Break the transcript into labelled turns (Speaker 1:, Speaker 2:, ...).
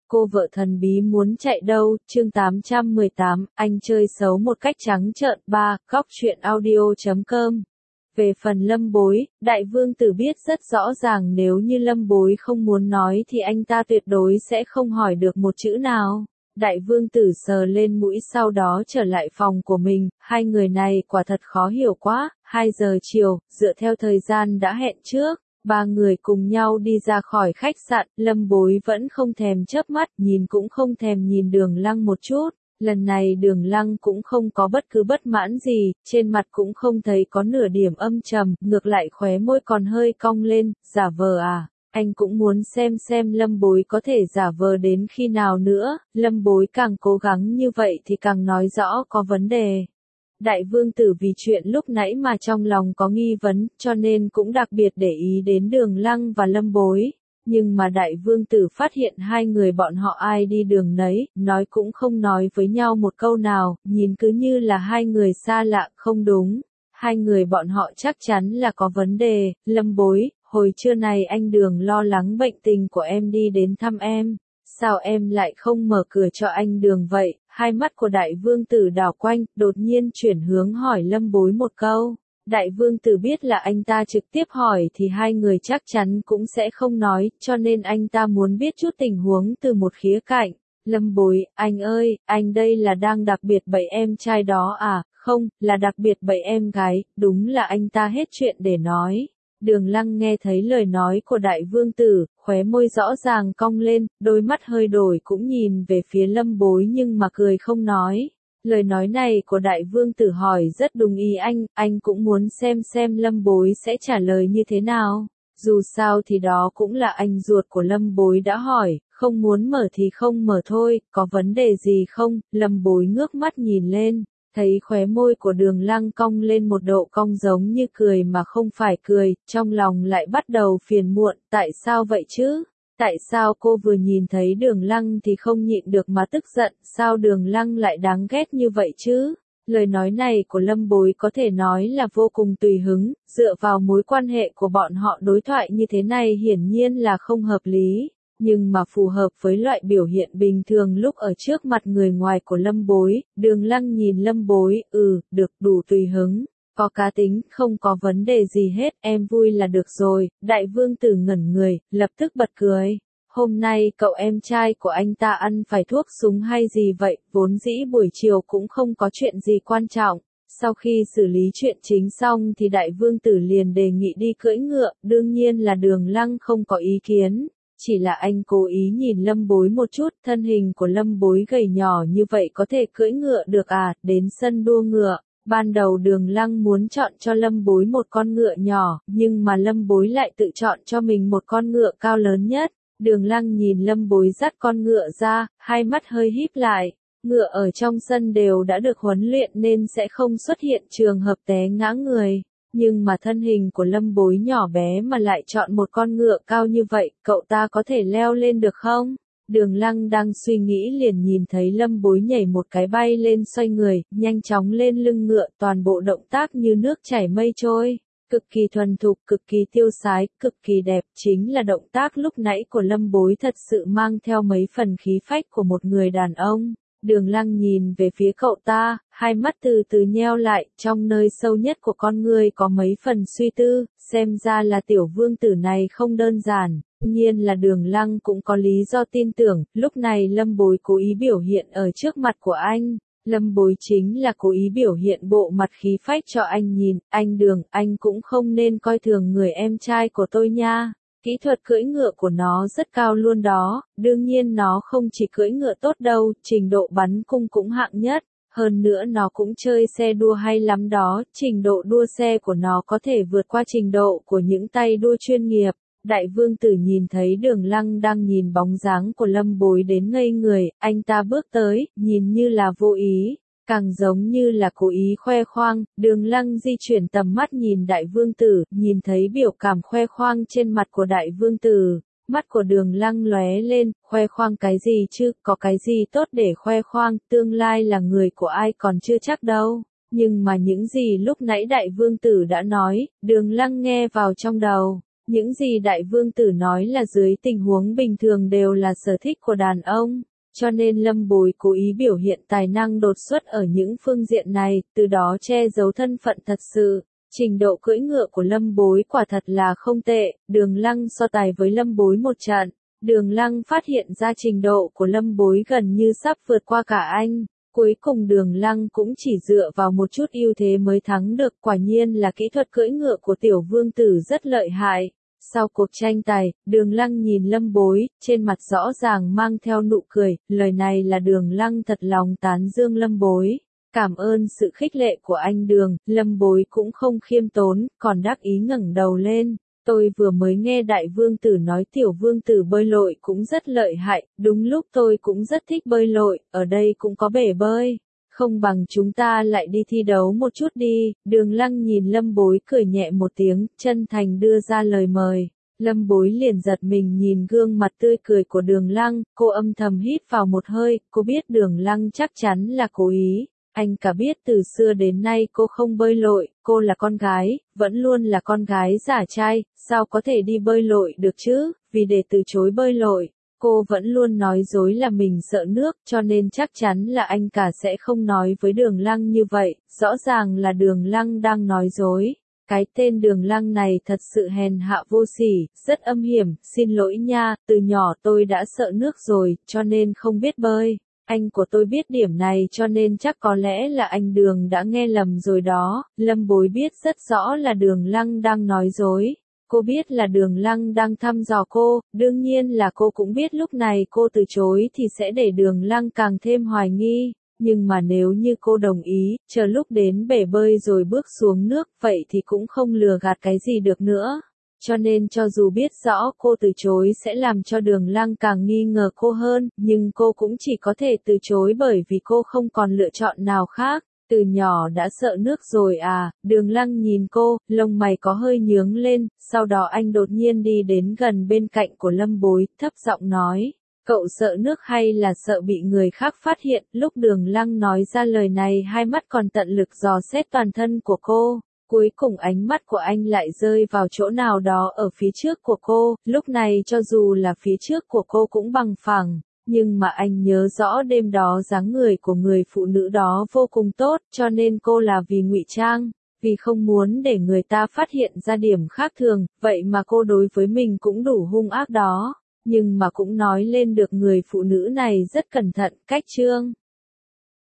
Speaker 1: Cô vợ thần bí muốn chạy đâu, chương 818, anh chơi xấu một cách trắng trợn. 3. Góc truyện audio.com. Về phần Lâm Bối, Đại Vương Tử biết rất rõ ràng nếu như Lâm Bối không muốn nói thì anh ta tuyệt đối sẽ không hỏi được một chữ nào. Đại Vương Tử sờ lên mũi sau đó trở lại phòng của mình, hai người này quả thật khó hiểu quá. 2 giờ chiều, dựa theo thời gian đã hẹn trước. Ba người cùng nhau đi ra khỏi khách sạn, Lâm Bối vẫn không thèm chớp mắt, nhìn cũng không thèm nhìn Đường Lăng một chút. Lần này Đường Lăng cũng không có bất cứ bất mãn gì, trên mặt cũng không thấy có nửa điểm âm trầm, ngược lại khóe môi còn hơi cong lên, giả vờ à. Anh cũng muốn xem Lâm Bối có thể giả vờ đến khi nào nữa, Lâm Bối càng cố gắng như vậy thì càng nói rõ có vấn đề. Đại Vương Tử vì chuyện lúc nãy mà trong lòng có nghi vấn, cho nên cũng đặc biệt để ý đến Đường Lăng và Lâm Bối. Nhưng mà Đại Vương Tử phát hiện hai người bọn họ ai đi đường nấy, nói cũng không nói với nhau một câu nào, nhìn cứ như là hai người xa lạ, không đúng. Hai người bọn họ chắc chắn là có vấn đề. Lâm Bối, hồi trưa này anh Đường lo lắng bệnh tình của em đi đến thăm em. Sao em lại không mở cửa cho anh Đường vậy? Hai mắt của Đại Vương Tử đảo quanh, đột nhiên chuyển hướng hỏi Lâm Bối một câu. Đại Vương Tử biết là anh ta trực tiếp hỏi thì hai người chắc chắn cũng sẽ không nói, cho nên anh ta muốn biết chút tình huống từ một khía cạnh. Lâm Bối, anh ơi, anh đây là đang đặc biệt bậy em trai đó à? Không, là đặc biệt bậy em gái, đúng là anh ta hết chuyện để nói. Đường Lăng nghe thấy lời nói của Đại Vương Tử, khóe môi rõ ràng cong lên, đôi mắt hơi đổi cũng nhìn về phía Lâm Bối nhưng mà cười không nói. Lời nói này của Đại Vương Tử hỏi rất đúng ý anh cũng muốn xem Lâm Bối sẽ trả lời như thế nào. Dù sao thì đó cũng là anh ruột của Lâm Bối đã hỏi, không muốn mở thì không mở thôi, có vấn đề gì không? Lâm Bối ngước mắt nhìn lên. Thấy khóe môi của Đường Lăng cong lên một độ cong giống như cười mà không phải cười, trong lòng lại bắt đầu phiền muộn, tại sao vậy chứ? Tại sao cô vừa nhìn thấy Đường Lăng thì không nhịn được mà tức giận, sao Đường Lăng lại đáng ghét như vậy chứ? Lời nói này của Lâm Bối có thể nói là vô cùng tùy hứng, dựa vào mối quan hệ của bọn họ đối thoại như thế này hiển nhiên là không hợp lý. Nhưng mà phù hợp với loại biểu hiện bình thường lúc ở trước mặt người ngoài của Lâm Bối. Đường Lăng nhìn Lâm Bối, được, đủ tùy hứng, có cá tính, không có vấn đề gì hết, em vui là được rồi. Đại Vương Tử ngẩn người, lập tức bật cười. Hôm nay cậu em trai của anh ta ăn phải thuốc súng hay gì vậy, vốn dĩ buổi chiều cũng không có chuyện gì quan trọng. Sau khi xử lý chuyện chính xong thì Đại Vương Tử liền đề nghị đi cưỡi ngựa, đương nhiên là Đường Lăng không có ý kiến. Chỉ là anh cố ý nhìn Lâm Bối một chút, thân hình của Lâm Bối gầy nhỏ như vậy có thể cưỡi ngựa được à? Đến sân đua ngựa, ban đầu Đường Lăng muốn chọn cho Lâm Bối một con ngựa nhỏ, nhưng mà Lâm Bối lại tự chọn cho mình một con ngựa cao lớn nhất. Đường Lăng nhìn Lâm Bối dắt con ngựa ra, hai mắt hơi híp lại. Ngựa ở trong sân đều đã được huấn luyện nên sẽ không xuất hiện trường hợp té ngã người. Nhưng mà thân hình của Lâm Bối nhỏ bé mà lại chọn một con ngựa cao như vậy, cậu ta có thể leo lên được không? Đường Lăng đang suy nghĩ liền nhìn thấy Lâm Bối nhảy một cái bay lên xoay người, nhanh chóng lên lưng ngựa, toàn bộ động tác như nước chảy mây trôi. Cực kỳ thuần thục, cực kỳ tiêu sái, cực kỳ đẹp, chính là động tác lúc nãy của Lâm Bối thật sự mang theo mấy phần khí phách của một người đàn ông. Đường Lăng nhìn về phía cậu ta, hai mắt từ từ nheo lại, trong nơi sâu nhất của con người có mấy phần suy tư, xem ra là tiểu vương tử này không đơn giản. Tuy nhiên là Đường Lăng cũng có lý do tin tưởng, lúc này Lâm Bối cố ý biểu hiện ở trước mặt của anh. Lâm Bối chính là cố ý biểu hiện bộ mặt khí phách cho anh nhìn, anh Đường, anh cũng không nên coi thường người em trai của tôi nha. Kỹ thuật cưỡi ngựa của nó rất cao luôn đó, đương nhiên nó không chỉ cưỡi ngựa tốt đâu, trình độ bắn cung cũng hạng nhất, hơn nữa nó cũng chơi xe đua hay lắm đó, trình độ đua xe của nó có thể vượt qua trình độ của những tay đua chuyên nghiệp. Đại Vương Tử nhìn thấy Đường Lăng đang nhìn bóng dáng của Lâm Bối đến ngây người, anh ta bước tới, nhìn như là vô ý, càng giống như là cố ý khoe khoang. Đường Lăng di chuyển tầm mắt nhìn Đại Vương Tử, nhìn thấy biểu cảm khoe khoang trên mặt của Đại Vương Tử. Mắt của Đường Lăng lóe lên, khoe khoang cái gì chứ, có cái gì tốt để khoe khoang, tương lai là người của ai còn chưa chắc đâu. Nhưng mà những gì lúc nãy Đại Vương Tử đã nói, Đường Lăng nghe vào trong đầu. Những gì đại vương tử nói là dưới tình huống bình thường đều là sở thích của đàn ông, cho nên Lâm Bối cố ý biểu hiện tài năng đột xuất ở những phương diện này, từ đó che giấu thân phận thật sự. Trình độ cưỡi ngựa của Lâm Bối quả thật là không tệ, Đường Lăng so tài với Lâm Bối một trận. Đường Lăng phát hiện ra trình độ của Lâm Bối gần như sắp vượt qua cả anh. Cuối cùng Đường Lăng cũng chỉ dựa vào một chút ưu thế mới thắng được, quả nhiên là kỹ thuật cưỡi ngựa của tiểu vương tử rất lợi hại. Sau cuộc tranh tài, Đường Lăng nhìn Lâm Bối, trên mặt rõ ràng mang theo nụ cười, lời này là Đường Lăng thật lòng tán dương Lâm Bối. Cảm ơn sự khích lệ của anh Đường, Lâm Bối cũng không khiêm tốn, còn đắc ý ngẩng đầu lên. Tôi vừa mới nghe đại vương tử nói tiểu vương tử bơi lội cũng rất lợi hại, đúng lúc tôi cũng rất thích bơi lội, ở đây cũng có bể bơi. Không bằng chúng ta lại đi thi đấu một chút đi, Đường Lăng nhìn Lâm Bối cười nhẹ một tiếng, chân thành đưa ra lời mời. Lâm Bối liền giật mình nhìn gương mặt tươi cười của Đường Lăng, cô âm thầm hít vào một hơi, cô biết Đường Lăng chắc chắn là cố ý. Anh cả biết từ xưa đến nay cô không bơi lội, cô là con gái, vẫn luôn là con gái giả trai, sao có thể đi bơi lội được chứ, vì để từ chối bơi lội, cô vẫn luôn nói dối là mình sợ nước, cho nên chắc chắn là anh cả sẽ không nói với Đường Lăng như vậy, rõ ràng là Đường Lăng đang nói dối. Cái tên Đường Lăng này thật sự hèn hạ vô sỉ, rất âm hiểm, xin lỗi nha, từ nhỏ tôi đã sợ nước rồi, cho nên không biết bơi. Anh của tôi biết điểm này cho nên chắc có lẽ là anh Đường đã nghe lầm rồi đó, Lâm Bối biết rất rõ là Đường Lăng đang nói dối. Cô biết là Đường Lăng đang thăm dò cô, đương nhiên là cô cũng biết lúc này cô từ chối thì sẽ để Đường Lăng càng thêm hoài nghi. Nhưng mà nếu như cô đồng ý, chờ lúc đến bể bơi rồi bước xuống nước, vậy thì cũng không lừa gạt cái gì được nữa. Cho nên cho dù biết rõ cô từ chối sẽ làm cho Đường Lăng càng nghi ngờ cô hơn, nhưng cô cũng chỉ có thể từ chối bởi vì cô không còn lựa chọn nào khác. Từ nhỏ đã sợ nước rồi à, Đường Lăng nhìn cô, lông mày có hơi nhướng lên, sau đó anh đột nhiên đi đến gần bên cạnh của Lâm Bối, thấp giọng nói. Cậu sợ nước hay là sợ bị người khác phát hiện, lúc Đường Lăng nói ra lời này hai mắt còn tận lực dò xét toàn thân của cô. Cuối cùng ánh mắt của anh lại rơi vào chỗ nào đó ở phía trước của cô, lúc này cho dù là phía trước của cô cũng bằng phẳng, nhưng mà anh nhớ rõ đêm đó dáng người của người phụ nữ đó vô cùng tốt, cho nên cô là vì ngụy trang, vì không muốn để người ta phát hiện ra điểm khác thường, vậy mà cô đối với mình cũng đủ hung ác đó, nhưng mà cũng nói lên được người phụ nữ này rất cẩn thận, cách trương.